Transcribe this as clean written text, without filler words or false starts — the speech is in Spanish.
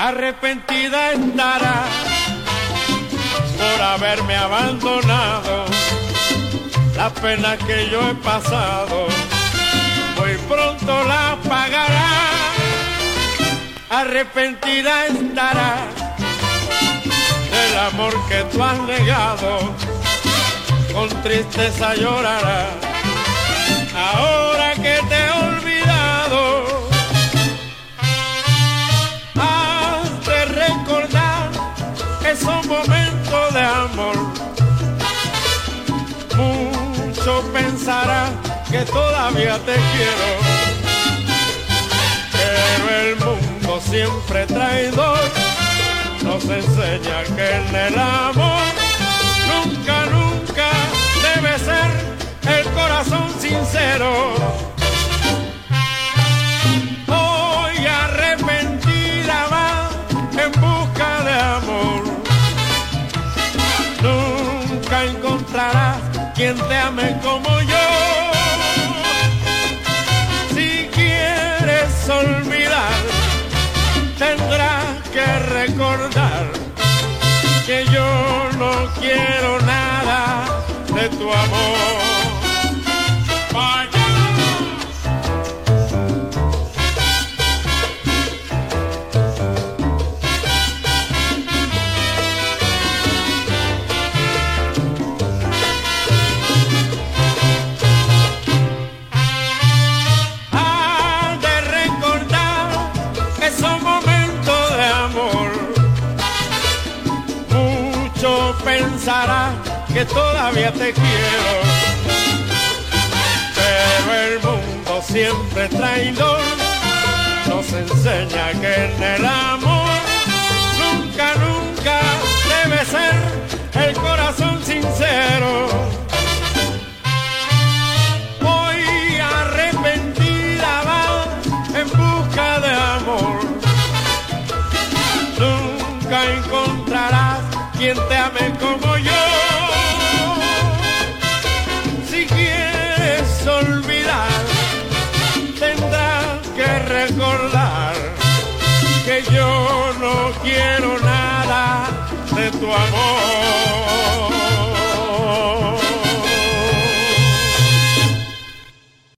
arrepentida estará por haberme abandonado. La pena que yo he pasado, muy pronto la pagará. Arrepentida estará del amor que tú has negado, con tristeza llorará. Ahora que te he olvidado, has de recordar esos momentos de amor. Mucho pensarás que todavía te quiero, pero el mundo siempre traidor nos enseña que en el amor nunca, nunca debe ser el corazón sincero. Hoy arrepentida va en busca de amor, nunca encontrarás quien te ame como yo. Si quieres olvidar, tendrás que recordar que yo no quiero nada de tu amor. Pensarás que todavía te quiero, pero el mundo siempre traidor nos enseña que en el amor nunca, nunca debe ser el corazón sincero. Hoy arrepentida va en busca de amor, nunca encontrarás quien te ame como yo. Si quieres olvidar, tendrás que recordar que yo no quiero nada de tu amor.